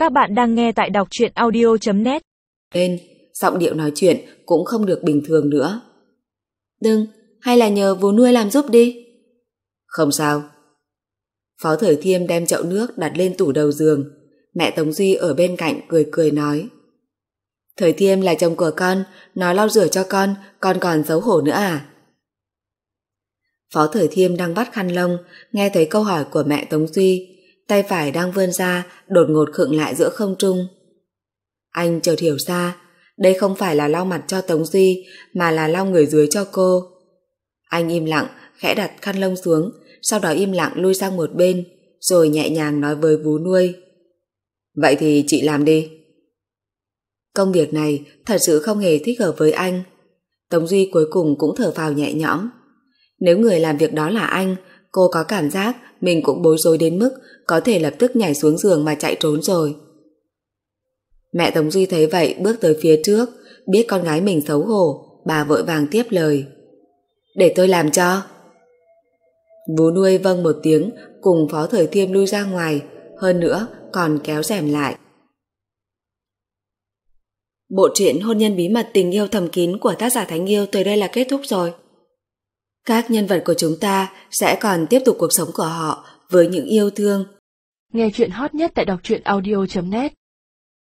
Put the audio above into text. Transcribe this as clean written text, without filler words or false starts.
Các bạn đang nghe tại đọc truyện audio.net. Lên, giọng điệu nói chuyện cũng không được bình thường nữa. Đừng, hay là nhờ vú nuôi làm giúp đi. Không sao. Phó Thời Thiêm đem chậu nước đặt lên tủ đầu giường. Mẹ Tống Duy ở bên cạnh cười cười nói: Thời Thiêm là chồng của con, nó lau rửa cho con còn xấu hổ nữa à? Phó Thời Thiêm đang vắt khăn lông, nghe thấy câu hỏi của mẹ Tống Duy, tay phải đang vươn ra, đột ngột khựng lại giữa không trung. Anh chợt hiểu ra, đây không phải là lau mặt cho Tống Duy, mà là lau người dưới cho cô. Anh im lặng, khẽ đặt khăn lông xuống, sau đó im lặng lui sang một bên, rồi nhẹ nhàng nói với vú nuôi: Vậy thì chị làm đi. Công việc này thật sự không hề thích hợp với anh. Tống Duy cuối cùng cũng thở phào nhẹ nhõm. Nếu người làm việc đó là anh, cô có cảm giác mình cũng bối rối đến mức có thể lập tức nhảy xuống giường mà chạy trốn rồi. Mẹ Tống Duy thấy vậy bước tới phía trước, biết con gái mình xấu hổ, bà vội vàng tiếp lời: Để tôi làm cho. Vú nuôi vâng một tiếng, cùng Phó Thời Thiêm lui ra ngoài, hơn nữa còn kéo rèm lại. Bộ truyện Hôn nhân bí mật tình yêu thầm kín của tác giả Thánh Yêu tới đây là kết thúc rồi. Các nhân vật của chúng ta sẽ còn tiếp tục cuộc sống của họ với những yêu thương. Nghe chuyện hot nhất tại đọc truyện audio.net.